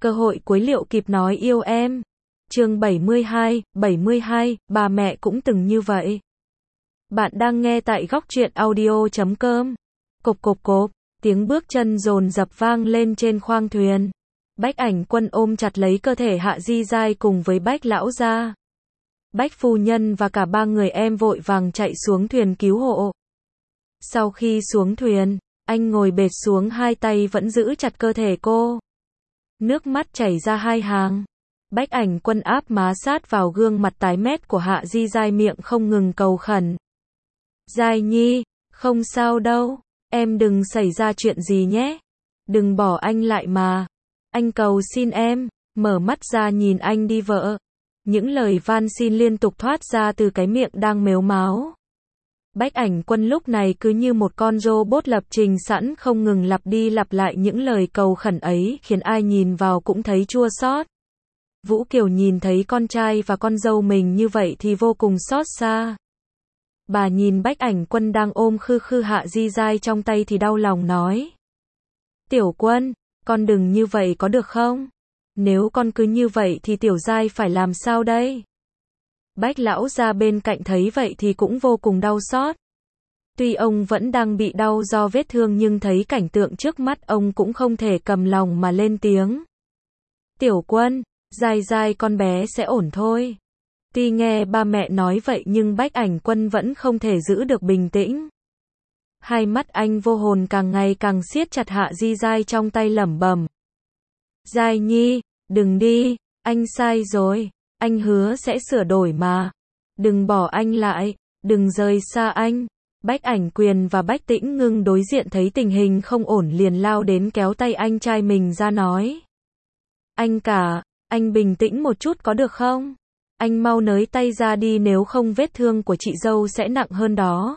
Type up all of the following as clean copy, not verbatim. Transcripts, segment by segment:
Cơ hội cuối liệu kịp nói yêu em. Chương 72, bà mẹ cũng từng như vậy. Bạn đang nghe tại góc truyện audio.com. Cộp cộp cộp, tiếng bước chân dồn dập vang lên trên khoang thuyền. Bách Ảnh Quân ôm chặt lấy cơ thể Hạ Di Giai cùng với Bách lão gia. Bách phu nhân và cả ba người em vội vàng chạy xuống thuyền cứu hộ. Sau khi xuống thuyền, anh ngồi bệt xuống, hai tay vẫn giữ chặt cơ thể cô. Nước mắt chảy ra hai hàng. Bách Ảnh Quân áp má sát vào gương mặt tái mét của Hạ Di Giai, miệng không ngừng cầu khẩn. Giai Nhi, không sao đâu, em đừng xảy ra chuyện gì nhé. Đừng bỏ anh lại mà. Anh cầu xin em, mở mắt ra nhìn anh đi vợ. Những lời van xin liên tục thoát ra từ cái miệng đang mếu máo. Bách Ảnh Quân lúc này cứ như một con robot lập trình sẵn, không ngừng lặp đi lặp lại những lời cầu khẩn ấy, khiến ai nhìn vào cũng thấy chua xót. Vũ Kiều nhìn thấy con trai và con dâu mình như vậy thì vô cùng xót xa. Bà nhìn Bách Ảnh Quân đang ôm khư khư Hạ Di Giai trong tay thì đau lòng nói. Tiểu Quân, con đừng như vậy có được không? Nếu con cứ như vậy thì Tiểu Giai phải làm sao đây? Bách lão gia bên cạnh thấy vậy thì cũng vô cùng đau xót. Tuy ông vẫn đang bị đau do vết thương nhưng thấy cảnh tượng trước mắt ông cũng không thể cầm lòng mà lên tiếng. Tiểu Quân, Giai Giai con bé sẽ ổn thôi. Tuy nghe ba mẹ nói vậy nhưng Bách Ảnh Quân vẫn không thể giữ được bình tĩnh. Hai mắt anh vô hồn càng ngày càng siết chặt Hạ Di Giai trong tay, lẩm bẩm. Giai Nhi, đừng đi, anh sai rồi, anh hứa sẽ sửa đổi mà. Đừng bỏ anh lại, đừng rời xa anh. Bách Ảnh Quyền và Bách Tĩnh Ngưng đối diện thấy tình hình không ổn liền lao đến kéo tay anh trai mình ra nói. Anh cả, anh bình tĩnh một chút có được không? Anh mau nới tay ra đi, nếu không vết thương của chị dâu sẽ nặng hơn đó.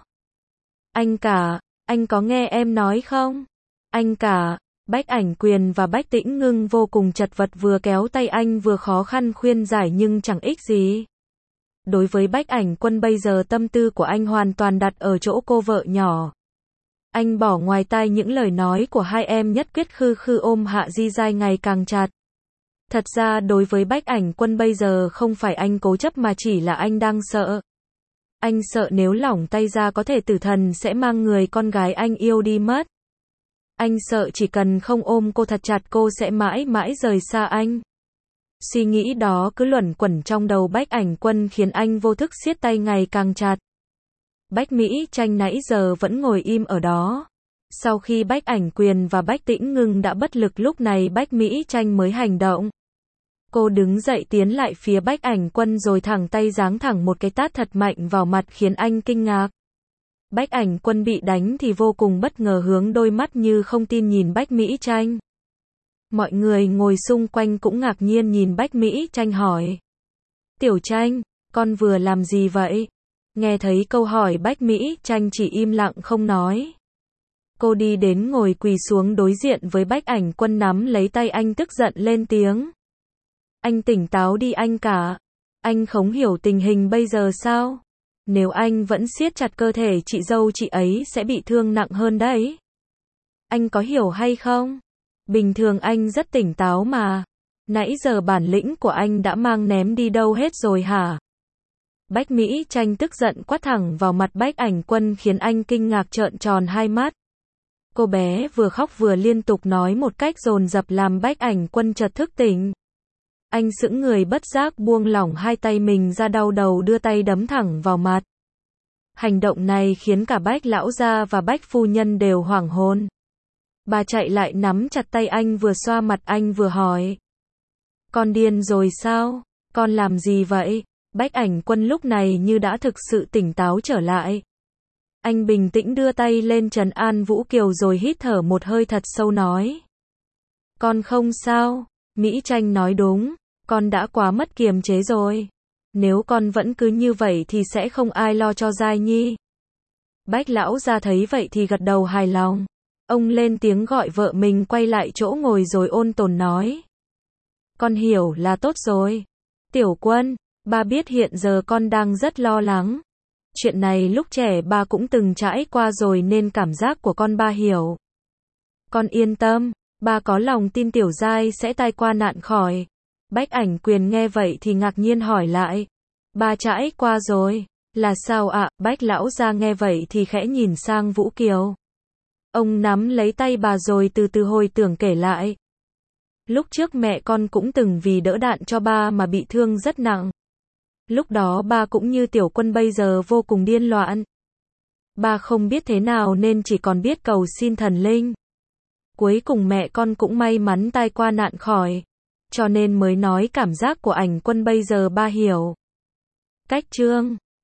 Anh cả, anh có nghe em nói không? Anh cả, Bách Ảnh Quyền và Bách Tĩnh Ngưng vô cùng chật vật, vừa kéo tay anh vừa khó khăn khuyên giải nhưng chẳng ích gì. Đối với Bách Ảnh Quân bây giờ tâm tư của anh hoàn toàn đặt ở chỗ cô vợ nhỏ. Anh bỏ ngoài tai những lời nói của hai em, nhất quyết khư khư ôm Hạ Di Giai ngày càng chặt. Thật ra đối với Bách Ảnh Quân bây giờ không phải anh cố chấp mà chỉ là anh đang sợ. Anh sợ nếu lỏng tay ra có thể tử thần sẽ mang người con gái anh yêu đi mất. Anh sợ chỉ cần không ôm cô thật chặt cô sẽ mãi mãi rời xa anh. Suy nghĩ đó cứ luẩn quẩn trong đầu Bách Ảnh Quân khiến anh vô thức siết tay ngày càng chặt. Bách Mỹ Tranh nãy giờ vẫn ngồi im ở đó. Sau khi Bách Ảnh Quyền và Bách Tĩnh Ngưng đã bất lực, lúc này Bách Mỹ Tranh mới hành động. Cô đứng dậy tiến lại phía Bách Ảnh Quân rồi thẳng tay giáng thẳng một cái tát thật mạnh vào mặt khiến anh kinh ngạc. Bách Ảnh Quân bị đánh thì vô cùng bất ngờ, hướng đôi mắt như không tin nhìn Bách Mỹ Tranh. Mọi người ngồi xung quanh cũng ngạc nhiên nhìn Bách Mỹ Tranh hỏi. Tiểu Tranh, con vừa làm gì vậy? Nghe thấy câu hỏi Bách Mỹ Tranh chỉ im lặng không nói. Cô đi đến ngồi quỳ xuống đối diện với Bách Ảnh Quân, nắm lấy tay anh tức giận lên tiếng. Anh tỉnh táo đi anh cả. Anh không hiểu tình hình bây giờ sao? Nếu anh vẫn siết chặt cơ thể chị dâu, chị ấy sẽ bị thương nặng hơn đấy. Anh có hiểu hay không? Bình thường anh rất tỉnh táo mà. Nãy giờ bản lĩnh của anh đã mang ném đi đâu hết rồi hả? Bách Mỹ Tranh tức giận quát thẳng vào mặt Bách Ảnh Quân khiến anh kinh ngạc trợn tròn hai mắt. Cô bé vừa khóc vừa liên tục nói một cách dồn dập làm Bách Ảnh Quân chợt thức tỉnh. Anh sững người bất giác buông lỏng hai tay mình ra, đau đầu đưa tay đấm thẳng vào mặt. Hành động này khiến cả Bách lão gia và Bách phu nhân đều hoảng hồn. Bà chạy lại nắm chặt tay anh, vừa xoa mặt anh vừa hỏi. Con điên rồi sao? Con làm gì vậy? Bách Ảnh Quân lúc này như đã thực sự tỉnh táo trở lại. Anh bình tĩnh đưa tay lên trấn an Vũ Kiều rồi hít thở một hơi thật sâu nói. Con không sao. Mỹ Tranh nói đúng, con đã quá mất kiềm chế rồi. Nếu con vẫn cứ như vậy thì sẽ không ai lo cho Giai Nhi. Bách lão gia thấy vậy thì gật đầu hài lòng. Ông lên tiếng gọi vợ mình quay lại chỗ ngồi rồi ôn tồn nói. Con hiểu là tốt rồi. Tiểu Quân, ba biết hiện giờ con đang rất lo lắng. Chuyện này lúc trẻ ba cũng từng trải qua rồi nên cảm giác của con ba hiểu. Con yên tâm, Ba có lòng tin Tiểu Giai sẽ tai qua nạn khỏi. Bách Ảnh Quyền nghe vậy thì ngạc nhiên hỏi lại. Ba trải qua rồi. Là sao ạ? Bách lão gia nghe vậy thì khẽ nhìn sang Vũ Kiều. Ông nắm lấy tay bà rồi từ từ hồi tưởng kể lại. Lúc trước mẹ con cũng từng vì đỡ đạn cho ba mà bị thương rất nặng. Lúc đó ba cũng như Tiểu Quân bây giờ vô cùng điên loạn. Ba không biết thế nào nên chỉ còn biết cầu xin thần linh. Cuối cùng mẹ con cũng may mắn tai qua nạn khỏi. Cho nên mới nói cảm giác của Ảnh Quân bây giờ ba hiểu. Cách chương